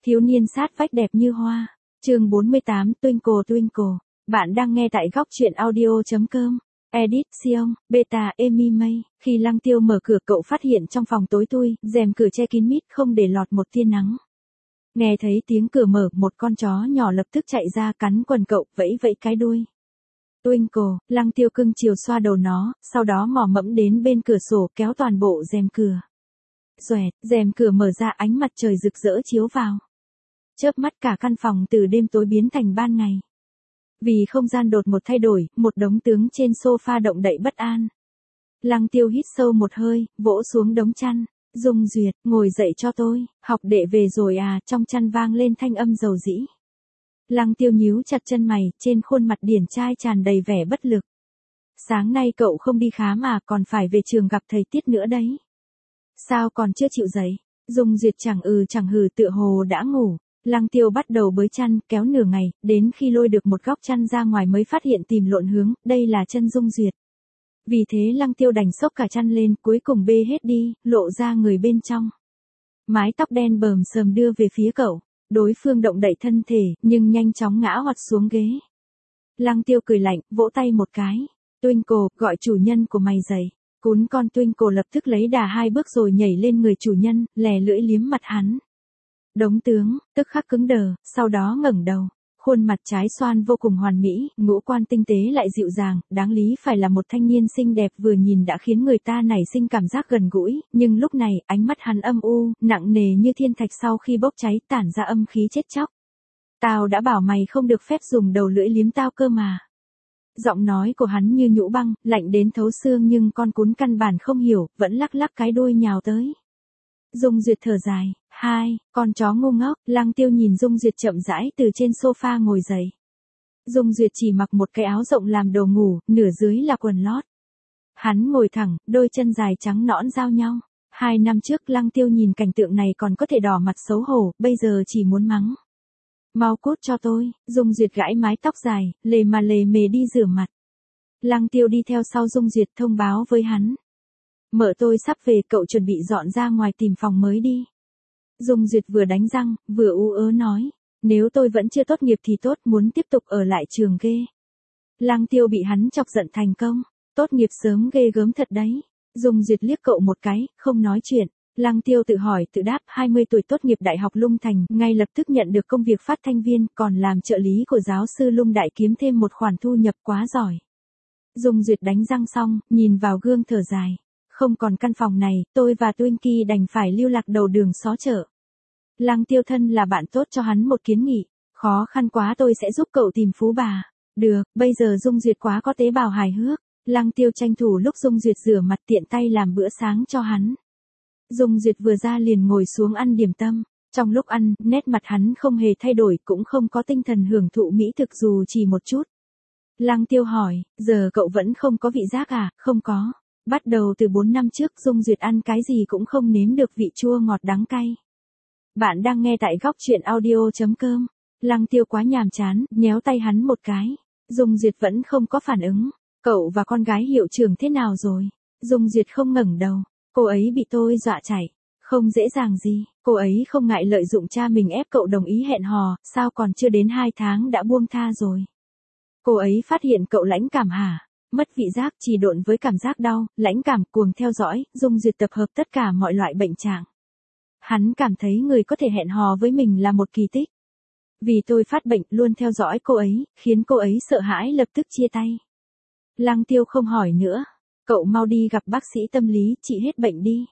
Thiếu niên sát vách đẹp như hoa. Chương 48 Twinkle Twinkle. Bạn đang nghe tại góc truyện audio.com. Edit Sion, Beta Emi May. Khi Lăng Tiêu mở cửa cậu phát hiện trong phòng tối thui, rèm cửa che kín mít không để lọt một tia nắng. Nghe thấy tiếng cửa mở, một con chó nhỏ lập tức chạy ra cắn quần cậu, vẫy vẫy cái đuôi. Twinkle, Lăng Tiêu cưng chiều xoa đầu nó, sau đó mò mẫm đến bên cửa sổ kéo toàn bộ rèm cửa. Xoẹt, rèm cửa mở ra, ánh mặt trời rực rỡ chiếu vào. Chớp mắt cả căn phòng từ đêm tối biến thành ban ngày. Vì không gian đột một thay đổi, một đống tướng trên sofa động đậy bất an. Lăng Tiêu hít sâu một hơi, vỗ xuống đống chăn. Dung Duyệt, ngồi dậy cho tôi, học đệ về rồi à, trong chăn vang lên thanh âm dầu dĩ. Lăng Tiêu nhíu chặt chân mày, trên khuôn mặt điển trai tràn đầy vẻ bất lực. Sáng nay cậu không đi khám mà còn phải về trường gặp thầy Tiết nữa đấy. Sao còn chưa chịu dậy? Dung Duyệt chẳng chẳng hừ tựa hồ đã ngủ. Lăng Tiêu bắt đầu bới chăn, kéo nửa ngày, đến khi lôi được một góc chăn ra ngoài mới phát hiện tìm lộn hướng, đây là chân Dung Duyệt. Vì thế Lăng Tiêu đành xốc cả chăn lên, cuối cùng bê hết đi, lộ ra người bên trong. Mái tóc đen bờm sờm đưa về phía cậu, đối phương động đậy thân thể, nhưng nhanh chóng ngã hoạt xuống ghế. Lăng Tiêu cười lạnh, vỗ tay một cái. Twinkle, gọi chủ nhân của mày dậy. Cún con Twinkle lập tức lấy đà 2 bước rồi nhảy lên người chủ nhân, lè lưỡi liếm mặt hắn. Đống tướng, tức khắc cứng đờ, sau đó ngẩng đầu. Khuôn mặt trái xoan vô cùng hoàn mỹ, ngũ quan tinh tế lại dịu dàng, đáng lý phải là một thanh niên xinh đẹp vừa nhìn đã khiến người ta nảy sinh cảm giác gần gũi, nhưng lúc này, ánh mắt hắn âm u, nặng nề như thiên thạch sau khi bốc cháy tản ra âm khí chết chóc. Tao đã bảo mày không được phép dùng đầu lưỡi liếm tao cơ mà. Giọng nói của hắn như nhũ băng, lạnh đến thấu xương nhưng con cún căn bản không hiểu, vẫn lắc lắc cái đuôi nhào tới. Dung Duyệt thở dài, con chó ngu ngốc. Lăng Tiêu nhìn Dung Duyệt chậm rãi từ trên sofa ngồi dậy. Dung Duyệt chỉ mặc một cái áo rộng làm đồ ngủ, nửa dưới là quần lót. Hắn ngồi thẳng, đôi chân dài trắng nõn giao nhau. 2 năm trước Lăng Tiêu nhìn cảnh tượng này còn có thể đỏ mặt xấu hổ, bây giờ chỉ muốn mắng. Mau cút cho tôi. Dung Duyệt gãi mái tóc dài, lề mề đi rửa mặt. Lăng Tiêu đi theo sau Dung Duyệt thông báo với hắn. Mợ tôi sắp về, cậu chuẩn bị dọn ra ngoài tìm phòng mới đi. Dung Duyệt vừa đánh răng, vừa ú ớ nói. Nếu tôi vẫn chưa tốt nghiệp thì tốt, muốn tiếp tục ở lại trường ghê. Lăng Tiêu bị hắn chọc giận thành công. Tốt nghiệp sớm ghê gớm thật đấy. Dung Duyệt liếc cậu một cái, không nói chuyện. Lăng Tiêu tự hỏi tự đáp, 20 tuổi tốt nghiệp Đại học Lung Thành, ngay lập tức nhận được công việc phát thanh viên, còn làm trợ lý của giáo sư Lung Đại kiếm thêm một khoản thu nhập quá giỏi. Dung Duyệt đánh răng xong, nhìn vào gương thở dài. Không còn căn phòng này, tôi và Twinkie đành phải lưu lạc đầu đường xó chợ. Lăng Tiêu thân là bạn tốt cho hắn một kiến nghị. Khó khăn quá tôi sẽ giúp cậu tìm phú bà. Được, bây giờ Dung Duyệt quá có tế bào hài hước. Lăng Tiêu tranh thủ lúc Dung Duyệt rửa mặt tiện tay làm bữa sáng cho hắn. Dung Duyệt vừa ra liền ngồi xuống ăn điểm tâm. Trong lúc ăn, nét mặt hắn không hề thay đổi, cũng không có tinh thần hưởng thụ mỹ thực dù chỉ một chút. Lăng Tiêu hỏi, giờ cậu vẫn không có vị giác à? Không có. Bắt đầu từ 4 năm trước Dung Duyệt ăn cái gì cũng không nếm được vị chua ngọt đắng cay. Bạn đang nghe tại góc truyện audio.com. Lăng Tiêu quá nhàm chán, nhéo tay hắn một cái. Dung Duyệt vẫn không có phản ứng. Cậu và con gái hiệu trưởng thế nào rồi? Dung Duyệt không ngẩng đầu. Cô ấy bị tôi dọa chạy. Không dễ dàng gì. Cô ấy không ngại lợi dụng cha mình ép cậu đồng ý hẹn hò, sao còn chưa đến 2 tháng đã buông tha rồi. Cô ấy phát hiện cậu lãnh cảm hả? Mất vị giác, trì độn với cảm giác đau, lãnh cảm, cuồng theo dõi. Dung Duyệt tập hợp tất cả mọi loại bệnh trạng. Hắn cảm thấy người có thể hẹn hò với mình là một kỳ tích. Vì tôi phát bệnh luôn theo dõi cô ấy, khiến cô ấy sợ hãi lập tức chia tay. Lăng Tiêu không hỏi nữa. Cậu mau đi gặp bác sĩ tâm lý, trị hết bệnh đi.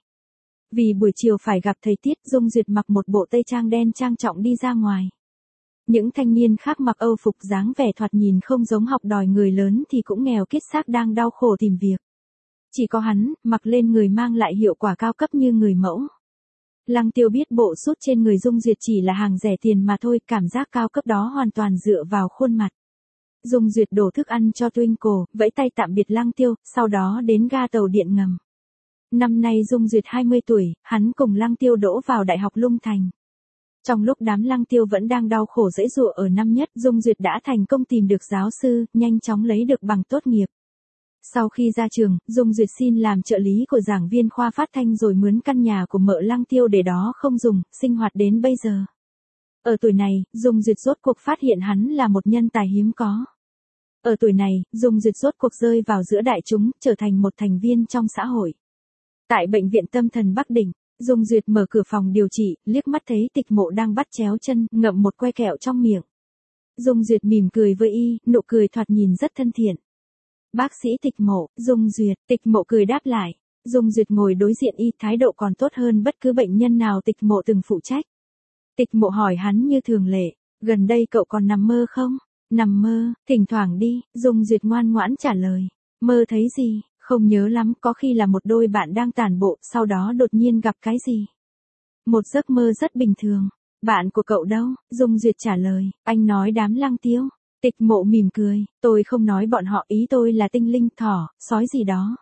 Vì buổi chiều phải gặp thầy Tiết, Dung Duyệt mặc một bộ tây trang đen trang trọng đi ra ngoài. Những thanh niên khác mặc âu phục dáng vẻ thoạt nhìn không giống học đòi người lớn thì cũng nghèo kiết xác đang đau khổ tìm việc. Chỉ có hắn, mặc lên người mang lại hiệu quả cao cấp như người mẫu. Lăng Tiêu biết bộ sút trên người Dung Duyệt chỉ là hàng rẻ tiền mà thôi, cảm giác cao cấp đó hoàn toàn dựa vào khuôn mặt. Dung Duyệt đổ thức ăn cho Twinkle, vẫy tay tạm biệt Lăng Tiêu, sau đó đến ga tàu điện ngầm. Năm nay Dung Duyệt 20 tuổi, hắn cùng Lăng Tiêu đỗ vào Đại học Lung Thành. Trong lúc đám Lăng Tiêu vẫn đang đau khổ giãy giụa ở năm nhất, Dung Duyệt đã thành công tìm được giáo sư, nhanh chóng lấy được bằng tốt nghiệp. Sau khi ra trường, Dung Duyệt xin làm trợ lý của giảng viên khoa phát thanh rồi mướn căn nhà của mợ Lăng Tiêu để đó không dùng, sinh hoạt đến bây giờ. Ở tuổi này, Dung Duyệt rốt cuộc phát hiện hắn là một nhân tài hiếm có. Ở tuổi này, Dung Duyệt rốt cuộc rơi vào giữa đại chúng, trở thành một thành viên trong xã hội. Tại bệnh viện tâm thần Bắc Đỉnh, Dung Duyệt mở cửa phòng điều trị, liếc mắt thấy Tịch Mộ đang bắt chéo chân, ngậm một que kẹo trong miệng. Dung Duyệt mỉm cười với y, nụ cười thoạt nhìn rất thân thiện. Bác sĩ Tịch Mộ, Dung Duyệt, Tịch Mộ cười đáp lại. Dung Duyệt ngồi đối diện y, thái độ còn tốt hơn bất cứ bệnh nhân nào Tịch Mộ từng phụ trách. Tịch Mộ hỏi hắn như thường lệ, gần đây cậu còn nằm mơ không? Nằm mơ, thỉnh thoảng đi, Dung Duyệt ngoan ngoãn trả lời. Mơ thấy gì? Không nhớ lắm, có khi là một đôi bạn đang tản bộ, sau đó đột nhiên gặp cái gì. Một giấc mơ rất bình thường. Bạn của cậu đâu? Dung Duyệt trả lời, anh nói đám lang tiêu. Tịch Mộ mỉm cười, tôi không nói bọn họ, ý tôi là tinh linh, thỏ, sói gì đó.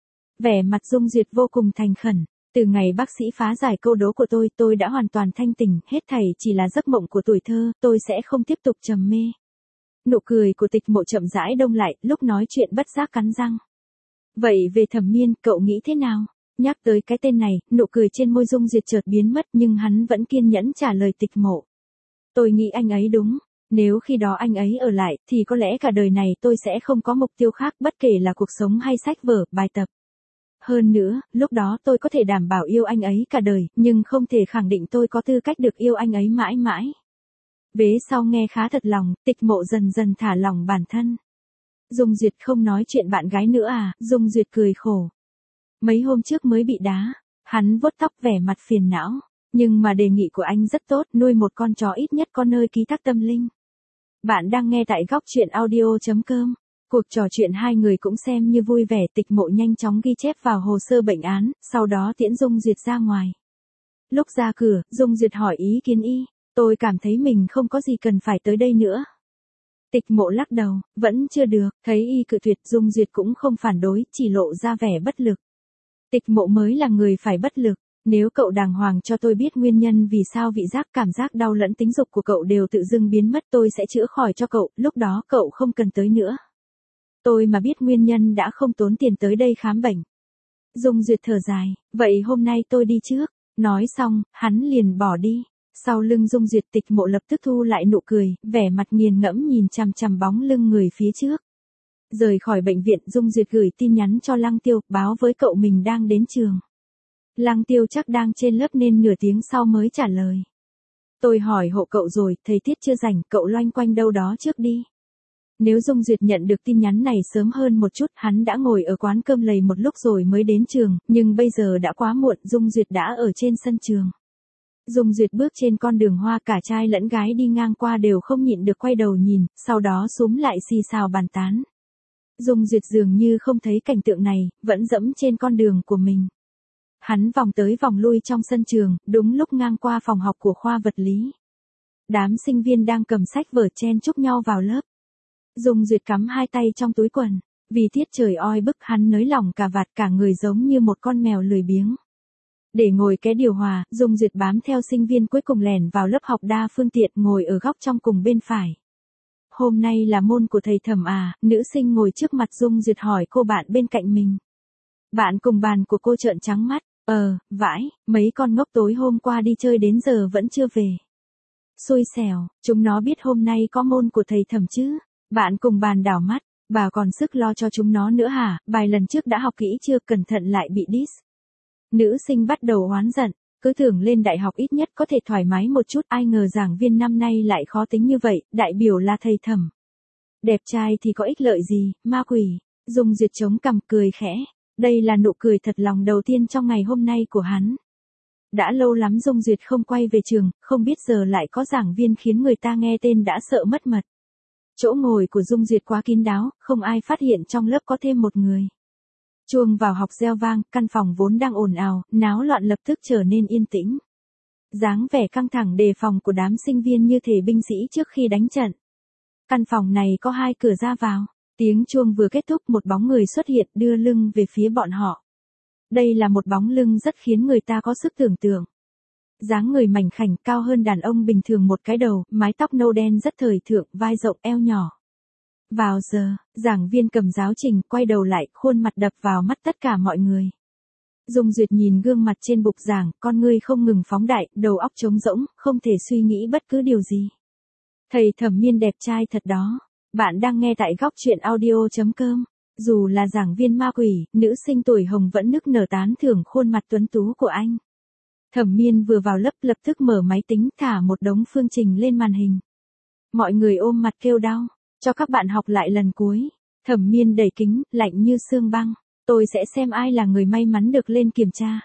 Vẻ mặt Dung Duyệt vô cùng thành khẩn. Từ ngày bác sĩ phá giải câu đố của tôi đã hoàn toàn thanh tỉnh, hết thảy chỉ là giấc mộng của tuổi thơ, tôi sẽ không tiếp tục trầm mê. Nụ cười của Tịch Mộ chậm rãi đông lại, lúc nói chuyện bất giác cắn răng. Vậy về Thẩm Miên, cậu nghĩ thế nào? Nhắc tới cái tên này, nụ cười trên môi Dung Duyệt chợt biến mất, nhưng hắn vẫn kiên nhẫn trả lời Tịch Mộ. Tôi nghĩ anh ấy đúng. Nếu khi đó anh ấy ở lại, thì có lẽ cả đời này tôi sẽ không có mục tiêu khác, bất kể là cuộc sống hay sách vở, bài tập. Hơn nữa, lúc đó tôi có thể đảm bảo yêu anh ấy cả đời, nhưng không thể khẳng định tôi có tư cách được yêu anh ấy mãi mãi. Vế sau nghe khá thật lòng, Tịch Mộ dần dần thả lỏng bản thân. Dung Duyệt không nói chuyện bạn gái nữa à? Dung Duyệt cười khổ. Mấy hôm trước mới bị đá. Hắn vuốt tóc vẻ mặt phiền não. Nhưng mà đề nghị của anh rất tốt, nuôi một con chó ít nhất có nơi ký thác tâm linh. Bạn đang nghe tại góc truyện audio.com. Cuộc trò chuyện hai người cũng xem như vui vẻ. Tịch Mộ nhanh chóng ghi chép vào hồ sơ bệnh án, sau đó tiễn Dung Duyệt ra ngoài. Lúc ra cửa, Dung Duyệt hỏi ý kiến y. Tôi cảm thấy mình không có gì cần phải tới đây nữa. Tịch Mộ lắc đầu, vẫn chưa được, thấy y cự tuyệt, Dung Duyệt cũng không phản đối, chỉ lộ ra vẻ bất lực. Tịch Mộ mới là người phải bất lực, nếu cậu đàng hoàng cho tôi biết nguyên nhân vì sao vị giác, cảm giác đau lẫn tính dục của cậu đều tự dưng biến mất, tôi sẽ chữa khỏi cho cậu, lúc đó cậu không cần tới nữa. Tôi mà biết nguyên nhân đã không tốn tiền tới đây khám bệnh. Dung Duyệt thở dài, vậy hôm nay tôi đi trước. Nói xong, hắn liền bỏ đi. Sau lưng Dung Duyệt, Tịch Mộ lập tức thu lại nụ cười, vẻ mặt nghiền ngẫm nhìn chằm chằm bóng lưng người phía trước. Rời khỏi bệnh viện, Dung Duyệt gửi tin nhắn cho Lăng Tiêu, báo với cậu mình đang đến trường. Lăng Tiêu chắc đang trên lớp nên nửa tiếng sau mới trả lời. Tôi hỏi hộ cậu rồi, thầy Tiết chưa rảnh, cậu loanh quanh đâu đó trước đi. Nếu Dung Duyệt nhận được tin nhắn này sớm hơn một chút, hắn đã ngồi ở quán cơm lầy một lúc rồi mới đến trường, nhưng bây giờ đã quá muộn, Dung Duyệt đã ở trên sân trường. Dung Duyệt bước trên con đường hoa, cả trai lẫn gái đi ngang qua đều không nhịn được quay đầu nhìn, sau đó xúm lại xì xào bàn tán. Dung Duyệt dường như không thấy cảnh tượng này, vẫn dẫm trên con đường của mình. Hắn vòng tới vòng lui trong sân trường, đúng lúc ngang qua phòng học của khoa vật lý. Đám sinh viên đang cầm sách vở chen chúc nhau vào lớp. Dung Duyệt cắm hai tay trong túi quần, vì tiết trời oi bức hắn nới lỏng cà vạt, cả người giống như một con mèo lười biếng. Để ngồi cái điều hòa, Dung Duyệt bám theo sinh viên cuối cùng lẻn vào lớp học đa phương tiện, ngồi ở góc trong cùng bên phải. Hôm nay là môn của thầy Thẩm à? Nữ sinh ngồi trước mặt Dung Duyệt hỏi cô bạn bên cạnh mình. Bạn cùng bàn của cô trợn trắng mắt, vãi, mấy con ngốc tối hôm qua đi chơi đến giờ vẫn chưa về. Xui xẻo, chúng nó biết hôm nay có môn của thầy Thẩm chứ? Bạn cùng bàn đảo mắt, bà còn sức lo cho chúng nó nữa hả? Bài lần trước đã học kỹ chưa, cẩn thận lại bị diss. Nữ sinh bắt đầu oán giận, cứ tưởng lên đại học ít nhất có thể thoải mái một chút, ai ngờ giảng viên năm nay lại khó tính như vậy, đại biểu là thầy Thẩm. Đẹp trai thì có ích lợi gì, ma quỷ. Dung Duyệt chống cằm cười khẽ, đây là nụ cười thật lòng đầu tiên trong ngày hôm nay của hắn. Đã lâu lắm Dung Duyệt không quay về trường, không biết giờ lại có giảng viên khiến người ta nghe tên đã sợ mất mật. Chỗ ngồi của Dung Duyệt quá kín đáo, không ai phát hiện trong lớp có thêm một người. Chuông vào học reo vang, căn phòng vốn đang ồn ào, náo loạn lập tức trở nên yên tĩnh. Dáng vẻ căng thẳng đề phòng của đám sinh viên như thể binh sĩ trước khi đánh trận. Căn phòng này có hai cửa ra vào. Tiếng chuông vừa kết thúc, một bóng người xuất hiện đưa lưng về phía bọn họ. Đây là một bóng lưng rất khiến người ta có sức tưởng tượng. Dáng người mảnh khảnh, cao hơn đàn ông bình thường một cái đầu, mái tóc nâu đen rất thời thượng, vai rộng eo nhỏ. Vào giờ, giảng viên cầm giáo trình, quay đầu lại, khuôn mặt đập vào mắt tất cả mọi người. Dung Duyệt nhìn gương mặt trên bục giảng, con ngươi không ngừng phóng đại, đầu óc trống rỗng, không thể suy nghĩ bất cứ điều gì. Thầy Thẩm Miên đẹp trai thật đó. Bạn đang nghe tại góc truyện audio.com. Dù là giảng viên ma quỷ, nữ sinh tuổi hồng vẫn nức nở tán thưởng khuôn mặt tuấn tú của anh. Thẩm Miên vừa vào lớp lập tức mở máy tính thả một đống phương trình lên màn hình. Mọi người ôm mặt kêu đau. Cho các bạn học lại lần cuối. Thẩm Miên đẩy kính, lạnh như xương băng. Tôi sẽ xem ai là người may mắn được lên kiểm tra.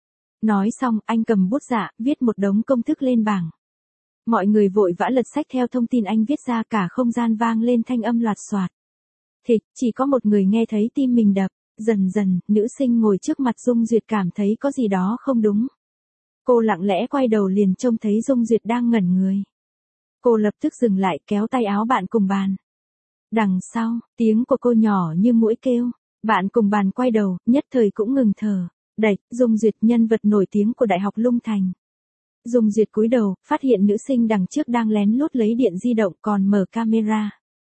Nói xong, anh cầm bút dạ, viết một đống công thức lên bảng. Mọi người vội vã lật sách theo thông tin anh viết ra, cả không gian vang lên thanh âm loạt xoạt. Thịch, chỉ có một người nghe thấy tim mình đập. Dần dần, nữ sinh ngồi trước mặt Dung Duyệt cảm thấy có gì đó không đúng. Cô lặng lẽ quay đầu liền trông thấy Dung Duyệt đang ngẩn người. Cô lập tức dừng lại kéo tay áo bạn cùng bàn. Đằng sau, tiếng của cô nhỏ như muỗi kêu. Bạn cùng bàn quay đầu, nhất thời cũng ngừng thở. Đạch, Dung Duyệt, nhân vật nổi tiếng của Đại học Lung Thành. Dung Duyệt cúi đầu, phát hiện nữ sinh đằng trước đang lén lút lấy điện di động còn mở camera.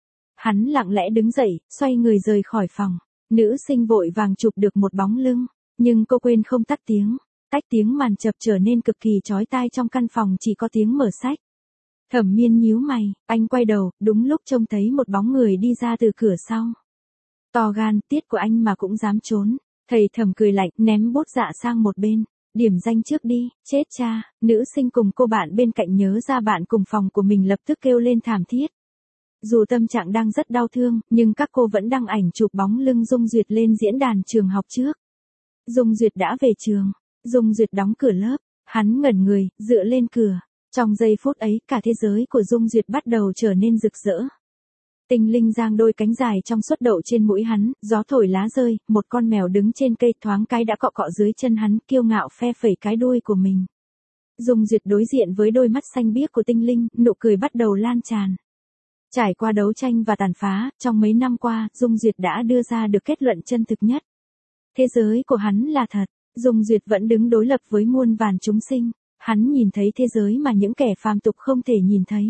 Hắn lặng lẽ đứng dậy, xoay người rời khỏi phòng. Nữ sinh vội vàng chụp được một bóng lưng, nhưng cô quên không tắt tiếng. Tách tiếng màn chập trở nên cực kỳ chói tai, trong căn phòng chỉ có tiếng mở sách. Thẩm Miên nhíu mày, anh quay đầu, đúng lúc trông thấy một bóng người đi ra từ cửa sau. To gan, tiết của anh mà cũng dám trốn. Thầy Thẩm cười lạnh, ném bút dạ sang một bên. Điểm danh trước đi, chết cha. Nữ sinh cùng cô bạn bên cạnh nhớ ra bạn cùng phòng của mình lập tức kêu lên thảm thiết. Dù tâm trạng đang rất đau thương, nhưng các cô vẫn đăng ảnh chụp bóng lưng Dung Duyệt lên diễn đàn trường học trước. Dung Duyệt đã về trường. Dung Duyệt đóng cửa lớp. Hắn ngẩn người, dựa lên cửa. Trong giây phút ấy, cả thế giới của Dung Duyệt bắt đầu trở nên rực rỡ. Tinh linh giang đôi cánh dài trong suốt đậu trên mũi hắn, gió thổi lá rơi, một con mèo đứng trên cây thoáng cái đã cọ cọ dưới chân hắn, kiêu ngạo phe phẩy cái đuôi của mình. Dung Duyệt đối diện với đôi mắt xanh biếc của tinh linh, nụ cười bắt đầu lan tràn. Trải qua đấu tranh và tàn phá, trong mấy năm qua, Dung Duyệt đã đưa ra được kết luận chân thực nhất. Thế giới của hắn là thật, Dung Duyệt vẫn đứng đối lập với muôn vàn chúng sinh, hắn nhìn thấy thế giới mà những kẻ phàm tục không thể nhìn thấy.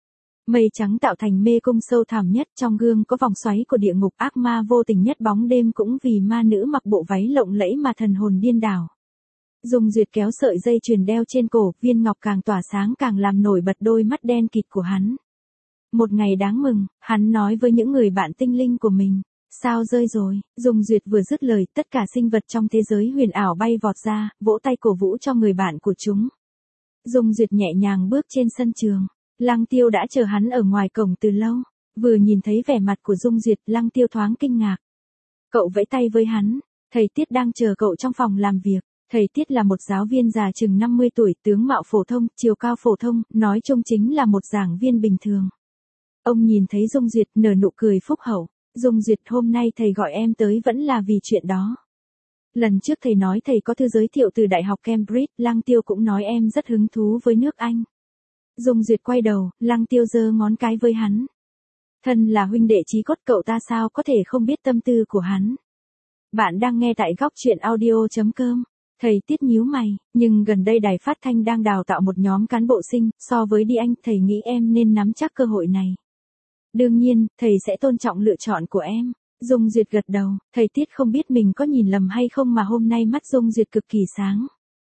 Mây trắng tạo thành mê cung sâu thẳm nhất, trong gương có vòng xoáy của địa ngục, ác ma vô tình nhất, bóng đêm cũng vì ma nữ mặc bộ váy lộng lẫy mà thần hồn điên đảo. Dung Duyệt kéo sợi dây chuyền đeo trên cổ, viên ngọc càng tỏa sáng càng làm nổi bật đôi mắt đen kịt của hắn. Một ngày đáng mừng, hắn nói với những người bạn tinh linh của mình. Sao rơi rồi? Dung Duyệt vừa dứt lời, tất cả sinh vật trong thế giới huyền ảo bay vọt ra, vỗ tay cổ vũ cho người bạn của chúng. Dung Duyệt nhẹ nhàng bước trên sân trường. Lăng Tiêu đã chờ hắn ở ngoài cổng từ lâu. Vừa nhìn thấy vẻ mặt của Dung Duyệt, Lăng Tiêu thoáng kinh ngạc. Cậu vẫy tay với hắn. Thầy Tiết đang chờ cậu trong phòng làm việc. Thầy Tiết là một giáo viên già chừng 50 tuổi, tướng mạo phổ thông, chiều cao phổ thông, nói chung chính là một giảng viên bình thường. Ông nhìn thấy Dung Duyệt nở nụ cười phúc hậu. Dung Duyệt, hôm nay thầy gọi em tới vẫn là vì chuyện đó. Lần trước thầy nói thầy có thư giới thiệu từ Đại học Cambridge, Lăng Tiêu cũng nói em rất hứng thú với nước Anh. Dung Duyệt quay đầu, Lăng Tiêu giơ ngón cái với hắn. Thân là huynh đệ chí cốt, cậu ta sao có thể không biết tâm tư của hắn. Bạn đang nghe tại góc truyện audio.com. Thầy Tiết nhíu mày, nhưng gần đây đài phát thanh đang đào tạo một nhóm cán bộ sinh, so với đi Anh, thầy nghĩ em nên nắm chắc cơ hội này. Đương nhiên, thầy sẽ tôn trọng lựa chọn của em. Dung Duyệt gật đầu, thầy Tiết không biết mình có nhìn lầm hay không mà hôm nay mắt Dung Duyệt cực kỳ sáng.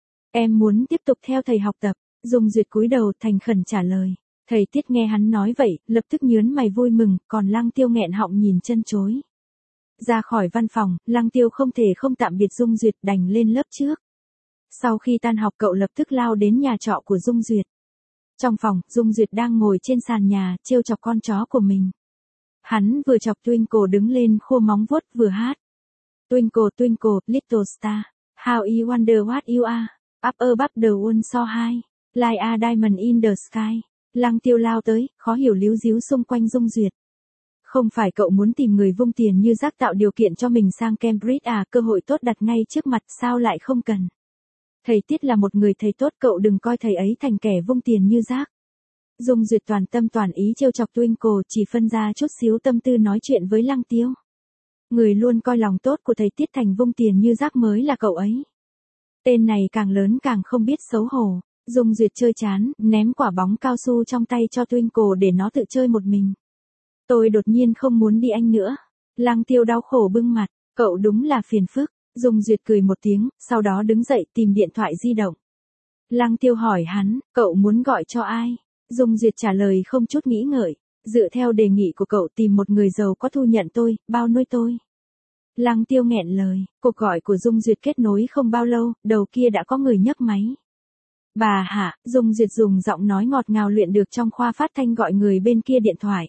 Em muốn tiếp tục theo thầy học tập. Dung Duyệt cúi đầu thành khẩn trả lời. Thầy Tiết nghe hắn nói vậy, lập tức nhướng mày vui mừng, còn Lăng Tiêu nghẹn họng nhìn chân chối. Ra khỏi văn phòng, Lăng Tiêu không thể không tạm biệt Dung Duyệt, đành lên lớp trước. Sau khi tan học cậu lập tức lao đến nhà trọ của Dung Duyệt. Trong phòng, Dung Duyệt đang ngồi trên sàn nhà, trêu chọc con chó của mình. Hắn vừa chọc Twinkle đứng lên khô móng vuốt vừa hát. Twinkle, twinkle, little star, how you wonder what you are, up above the world so high, like a diamond in the sky. Lăng Tiêu lao tới, khó hiểu líu díu xung quanh Dung Duyệt. Không phải cậu muốn tìm người vung tiền như rác tạo điều kiện cho mình sang Cambridge à, cơ hội tốt đặt ngay trước mặt sao lại không cần. Thầy Tiết là một người thầy tốt, cậu đừng coi thầy ấy thành kẻ vung tiền như rác. Dung Duyệt toàn tâm toàn ý trêu chọc Twinkle, chỉ phân ra chút xíu tâm tư nói chuyện với Lăng Tiêu. Người luôn coi lòng tốt của thầy Tiết thành vung tiền như rác mới là cậu ấy. Tên này càng lớn càng không biết xấu hổ. Dung Duyệt chơi chán, ném quả bóng cao su trong tay cho Twinkle để nó tự chơi một mình. Tôi đột nhiên không muốn đi Anh nữa. Lăng Tiêu đau khổ bưng mặt, cậu đúng là phiền phức. Dung Duyệt cười một tiếng, sau đó đứng dậy tìm điện thoại di động. Lăng Tiêu hỏi hắn, cậu muốn gọi cho ai? Dung Duyệt trả lời không chút nghĩ ngợi, dựa theo đề nghị của cậu tìm một người giàu có thu nhận tôi, bao nuôi tôi. Lăng Tiêu nghẹn lời, cuộc gọi của Dung Duyệt kết nối không bao lâu, đầu kia đã có người nhấc máy. Bà Hạ, Dung Duyệt dùng giọng nói ngọt ngào luyện được trong khoa phát thanh gọi người bên kia điện thoại.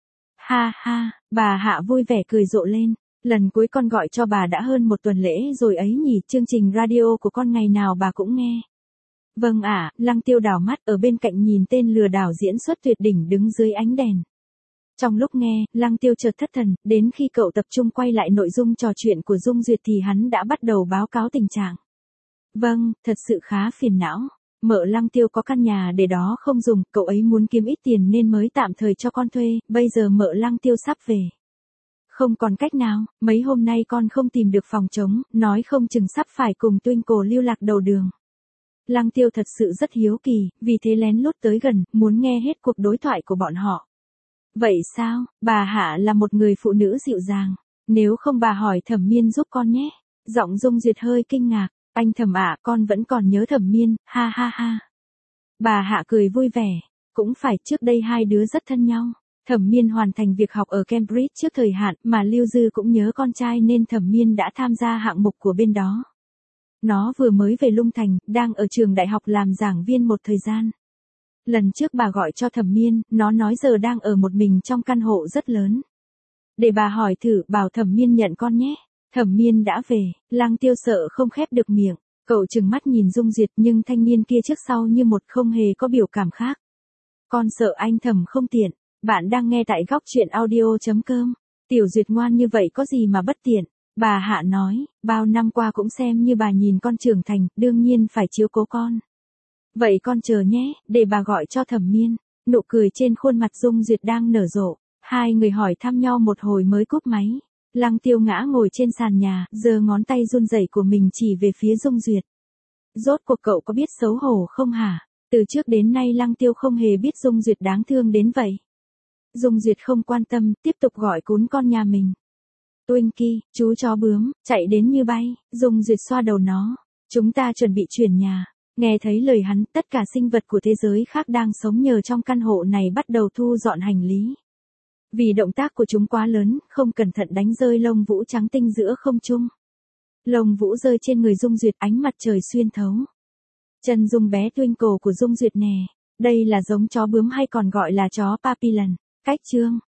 Ha ha, bà Hạ vui vẻ cười rộ lên. Lần cuối con gọi cho bà đã hơn một tuần lễ rồi ấy nhỉ, chương trình radio của con ngày nào bà cũng nghe. Vâng ạ, Lăng Tiêu đảo mắt ở bên cạnh nhìn tên lừa đảo diễn xuất tuyệt đỉnh đứng dưới ánh đèn. Trong lúc nghe, Lăng Tiêu chợt thất thần, đến khi cậu tập trung quay lại nội dung trò chuyện của Dung Duyệt thì hắn đã bắt đầu báo cáo tình trạng. Vâng, thật sự khá phiền não. Mợ Lăng Tiêu có căn nhà để đó không dùng, cậu ấy muốn kiếm ít tiền nên mới tạm thời cho con thuê, bây giờ mợ Lăng Tiêu sắp về. Không còn cách nào, mấy hôm nay con không tìm được phòng trống, nói không chừng sắp phải cùng Twinkle lưu lạc đầu đường. Lăng Tiêu thật sự rất hiếu kỳ, vì thế lén lút tới gần, muốn nghe hết cuộc đối thoại của bọn họ. Vậy sao, bà Hạ là một người phụ nữ dịu dàng, nếu không bà hỏi Thẩm Miên giúp con nhé. Giọng Dung Duyệt hơi kinh ngạc, anh Thẩm ạ, con vẫn còn nhớ Thẩm Miên, ha ha ha. Bà Hạ cười vui vẻ, cũng phải, trước đây hai đứa rất thân nhau. Thẩm Miên hoàn thành việc học ở Cambridge trước thời hạn, mà Lưu Dư cũng nhớ con trai nên Thẩm Miên đã tham gia hạng mục của bên đó. Nó vừa mới về Lung Thành, đang ở trường đại học làm giảng viên một thời gian. Lần trước bà gọi cho Thẩm Miên, nó nói giờ đang ở một mình trong căn hộ rất lớn. Để bà hỏi thử, bảo Thẩm Miên nhận con nhé. Thẩm Miên đã về, Lăng Tiêu sợ không khép được miệng, cậu trừng mắt nhìn Dung Duyệt nhưng thanh niên kia trước sau như một không hề có biểu cảm khác. Con sợ anh Thẩm không tiện. Bạn đang nghe tại góc chuyện audio.com. Tiểu Duyệt ngoan như vậy có gì mà bất tiện. Bà Hạ nói, bao năm qua cũng xem như bà nhìn con trưởng thành, đương nhiên phải chiếu cố con. Vậy con chờ nhé, để bà gọi cho Thẩm Miên. Nụ cười trên khuôn mặt Dung Duyệt đang nở rộ. Hai người hỏi thăm nhau một hồi mới cúp máy. Lăng Tiêu ngã ngồi trên sàn nhà, giơ ngón tay run rẩy của mình chỉ về phía Dung Duyệt. Rốt cuộc cậu có biết xấu hổ không hả? Từ trước đến nay Lăng Tiêu không hề biết Dung Duyệt đáng thương đến vậy. Dung Duyệt không quan tâm, tiếp tục gọi cún con nhà mình. Twinkie, chú chó bướm, chạy đến như bay. Dung Duyệt xoa đầu nó. Chúng ta chuẩn bị chuyển nhà. Nghe thấy lời hắn, tất cả sinh vật của thế giới khác đang sống nhờ trong căn hộ này bắt đầu thu dọn hành lý. Vì động tác của chúng quá lớn, không cẩn thận đánh rơi lông vũ trắng tinh giữa không trung. Lông vũ rơi trên người Dung Duyệt, ánh mặt trời xuyên thấu. Chân dung bé Twinkle của Dung Duyệt nè. Đây là giống chó bướm hay còn gọi là chó Papillon. Cách chương